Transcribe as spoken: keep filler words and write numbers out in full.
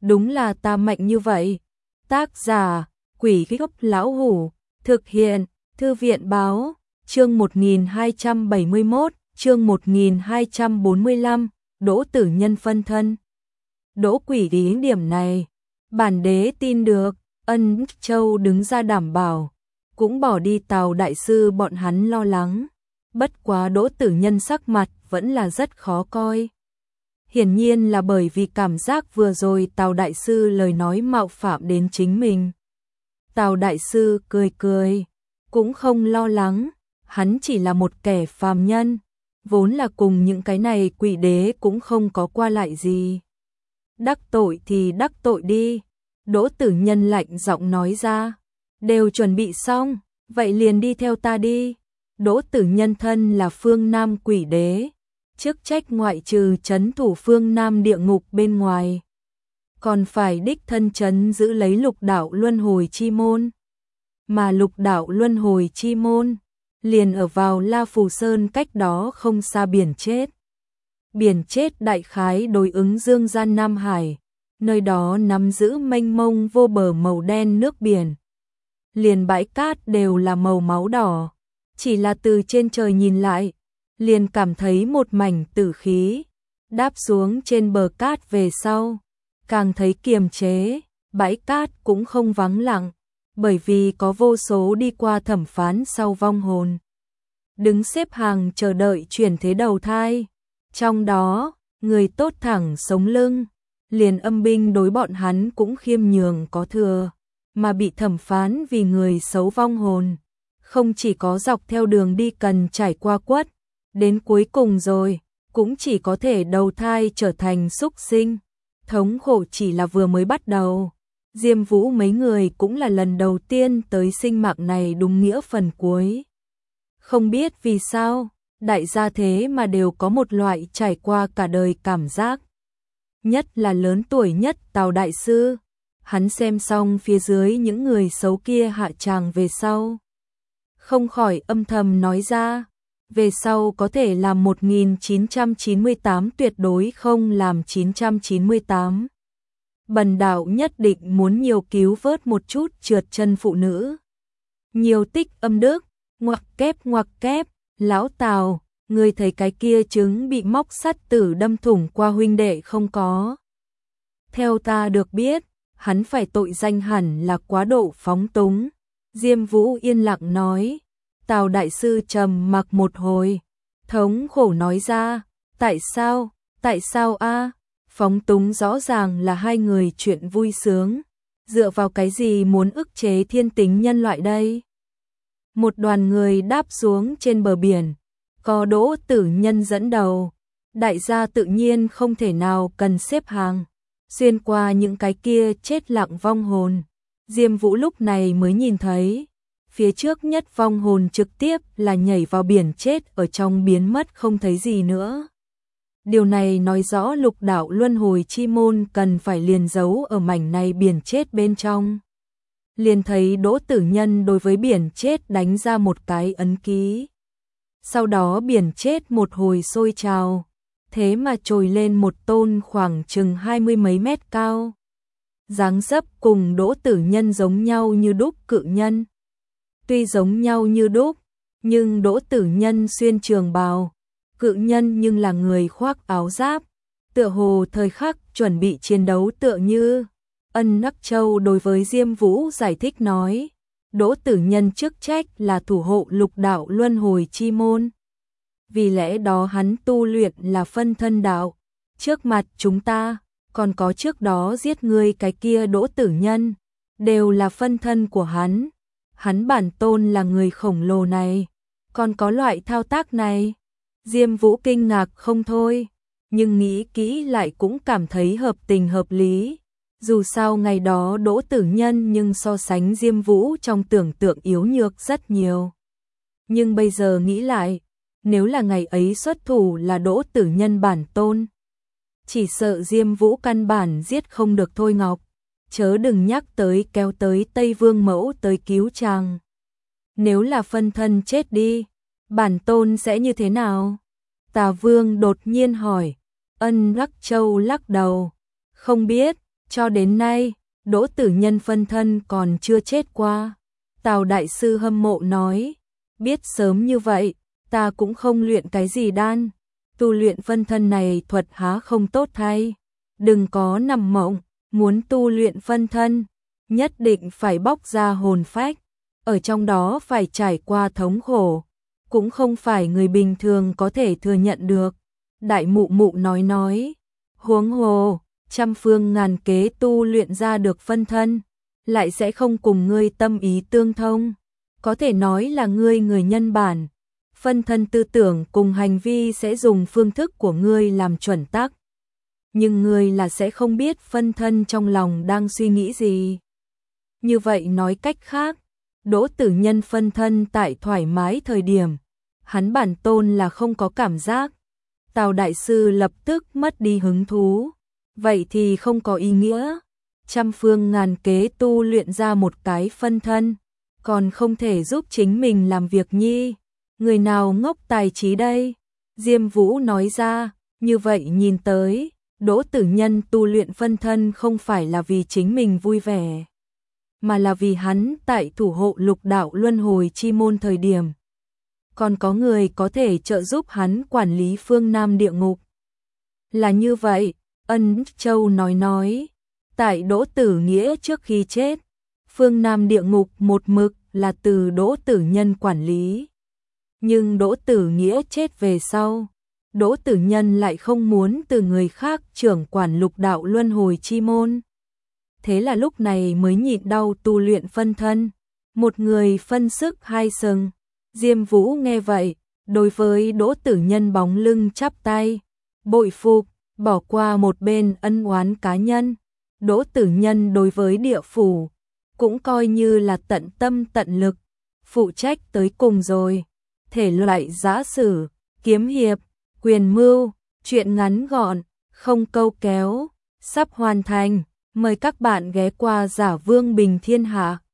đúng là ta mạnh như vậy. Tác giả, Quỷ Gốc Lão Hủ, thực hiện, Thư viện Báo, chương một nghìn hai trăm bảy mươi mốt, chương một nghìn hai trăm bốn mươi lăm, Đỗ Tử Nhân phân thân. Đỗ Quỷ ý điểm này, bản đế tin được, Ân Châu đứng ra đảm bảo, cũng bỏ đi Tào đại sư bọn hắn lo lắng. Bất quá Đỗ Tử Nhân sắc mặt vẫn là rất khó coi. Hiển nhiên là bởi vì cảm giác vừa rồi Tào đại sư lời nói mạo phạm đến chính mình. Tào đại sư cười cười, cũng không lo lắng, hắn chỉ là một kẻ phàm nhân, vốn là cùng những cái này quỷ đế cũng không có qua lại gì. Đắc tội thì đắc tội đi, Đỗ Tử Nhân lạnh giọng nói ra, đều chuẩn bị xong, vậy liền đi theo ta đi. Đỗ Tử Nhân thân là phương Nam quỷ đế, chức trách ngoại trừ trấn thủ phương Nam địa ngục bên ngoài, còn phải đích thân trấn giữ lấy lục đạo luân hồi chi môn. Mà lục đạo luân hồi chi môn liền ở vào La Phù Sơn cách đó không xa biển chết. Biển chết đại khái đối ứng Dương gian Nam Hải, nơi đó nắm giữ mênh mông vô bờ màu đen nước biển. Liền bãi cát đều là màu máu đỏ, chỉ là từ trên trời nhìn lại, liền cảm thấy một mảnh tử khí. Đáp xuống trên bờ cát về sau, càng thấy kiềm chế, bãi cát cũng không vắng lặng, bởi vì có vô số đi qua thẩm phán sau vong hồn, đứng xếp hàng chờ đợi chuyển thế đầu thai. Trong đó, người tốt thẳng sống lưng, liền âm binh đối bọn hắn cũng khiêm nhường có thừa, mà bị thẩm phán vì người xấu vong hồn, không chỉ có dọc theo đường đi cần trải qua quất, đến cuối cùng rồi, cũng chỉ có thể đầu thai trở thành súc sinh. Thống khổ chỉ là vừa mới bắt đầu. Diêm Vũ mấy người cũng là lần đầu tiên tới sinh mạng này đúng nghĩa phần cuối. Không biết vì sao, đại gia thế mà đều có một loại trải qua cả đời cảm giác. Nhất là lớn tuổi nhất Tào đại sư, hắn xem xong phía dưới những người xấu kia hạ tràng về sau, không khỏi âm thầm nói ra, về sau có thể làm một nghìn chín trăm chín mươi tám tuyệt đối không làm chín trăm chín mươi tám. Bần đạo nhất định muốn nhiều cứu vớt một chút trượt chân phụ nữ. Nhiều tích âm đức, ngoặc kép ngoặc kép, lão Tào, ngươi thấy cái kia trứng bị móc sắt tử đâm thủng qua huynh đệ không có? Theo ta được biết, hắn phải tội danh hẳn là quá độ phóng túng. Diêm Vũ yên lặng nói. Tào đại sư trầm mặc một hồi, thống khổ nói ra, tại sao, tại sao a? Phóng túng rõ ràng là hai người chuyện vui sướng, dựa vào cái gì muốn ức chế thiên tính nhân loại đây? Một đoàn người đáp xuống trên bờ biển, có Đỗ Tử Nhân dẫn đầu, đại gia tự nhiên không thể nào cần xếp hàng, xuyên qua những cái kia chết lặng vong hồn. Diêm Vũ lúc này mới nhìn thấy, phía trước nhất vong hồn trực tiếp là nhảy vào biển chết ở trong biến mất không thấy gì nữa. Điều này nói rõ lục đạo luân hồi chi môn cần phải liền giấu ở mảnh này biển chết bên trong. Liền thấy Đỗ Tử Nhân đối với biển chết đánh ra một cái ấn ký. Sau đó biển chết một hồi sôi trào, thế mà trồi lên một tôn khoảng chừng hai mươi mấy mét cao. Dáng dấp cùng Đỗ Tử Nhân giống nhau như đúc cự nhân. Tuy giống nhau như đúc, nhưng Đỗ Tử Nhân xuyên trường bào, cự nhân nhưng là người khoác áo giáp, tựa hồ thời khắc chuẩn bị chiến đấu tựa như. Ân Nắc Châu đối với Diêm Vũ giải thích nói, Đỗ Tử Nhân chức trách là thủ hộ lục đạo luân hồi chi môn. Vì lẽ đó hắn tu luyện là phân thân đạo, trước mặt chúng ta, còn có trước đó giết người cái kia Đỗ Tử Nhân, đều là phân thân của hắn. Hắn bản tôn là người khổng lồ này, còn có loại thao tác này. Diêm Vũ kinh ngạc không thôi, nhưng nghĩ kỹ lại cũng cảm thấy hợp tình hợp lý. Dù sao ngày đó Đỗ Tử Nhân nhưng so sánh Diêm Vũ trong tưởng tượng yếu nhược rất nhiều. Nhưng bây giờ nghĩ lại, nếu là ngày ấy xuất thủ là Đỗ Tử Nhân bản tôn, chỉ sợ Diêm Vũ căn bản giết không được Thôi Ngọc. Chớ đừng nhắc tới kéo tới Tây Vương Mẫu tới cứu chàng. Nếu là phân thân chết đi, bản tôn sẽ như thế nào? Tà Vương đột nhiên hỏi. Ân Nắc Châu lắc đầu, không biết, Cho đến nay, Đỗ Tử Nhân phân thân còn chưa chết qua. Tào đại sư hâm mộ nói, biết sớm như vậy, ta cũng không luyện cái gì đan, tu luyện phân thân này thuật há không tốt thay. Đừng có nằm mộng, muốn tu luyện phân thân, nhất định phải bóc ra hồn phách, ở trong đó phải trải qua thống khổ, cũng không phải người bình thường có thể thừa nhận được. Đại mụ mụ nói nói, huống hồ, trăm phương ngàn kế tu luyện ra được phân thân, lại sẽ không cùng ngươi tâm ý tương thông, có thể nói là ngươi người nhân bản, phân thân tư tưởng cùng hành vi sẽ dùng phương thức của ngươi làm chuẩn tắc. Nhưng ngươi là sẽ không biết phân thân trong lòng đang suy nghĩ gì. Như vậy nói cách khác, Đỗ Tử Nhân phân thân tại thoải mái thời điểm, hắn bản tôn là không có cảm giác. Tào đại sư lập tức mất đi hứng thú. Vậy thì không có ý nghĩa. Trăm phương ngàn kế tu luyện ra một cái phân thân, còn không thể giúp chính mình làm việc nhi. Người nào ngốc tài trí đây? Diêm Vũ nói ra, như vậy nhìn tới, Đỗ Tử Nhân tu luyện phân thân không phải là vì chính mình vui vẻ, mà là vì hắn tại thủ hộ lục đạo luân hồi chi môn thời điểm. Còn có người có thể trợ giúp hắn quản lý phương Nam địa ngục. Là như vậy, Ân Châu nói nói, tại Đỗ Tử Nghĩa trước khi chết, phương Nam địa ngục một mực là từ Đỗ Tử Nhân quản lý. Nhưng Đỗ Tử Nghĩa chết về sau, Đỗ Tử Nhân lại không muốn từ người khác trưởng quản lục đạo luân hồi chi môn. Thế là lúc này mới nhịn đau tu luyện phân thân, một người phân sức hai sừng. Diêm Vũ nghe vậy, đối với Đỗ Tử Nhân bóng lưng chắp tay, bội phục, bỏ qua một bên ân oán cá nhân. Đỗ Tử Nhân đối với địa phủ, cũng coi như là tận tâm tận lực, phụ trách tới cùng rồi. Thể loại giã sử, kiếm hiệp, quyền mưu, truyện ngắn gọn, không câu kéo, sắp hoàn thành. Mời các bạn ghé qua Giả Vương Bình Thiên Hạ.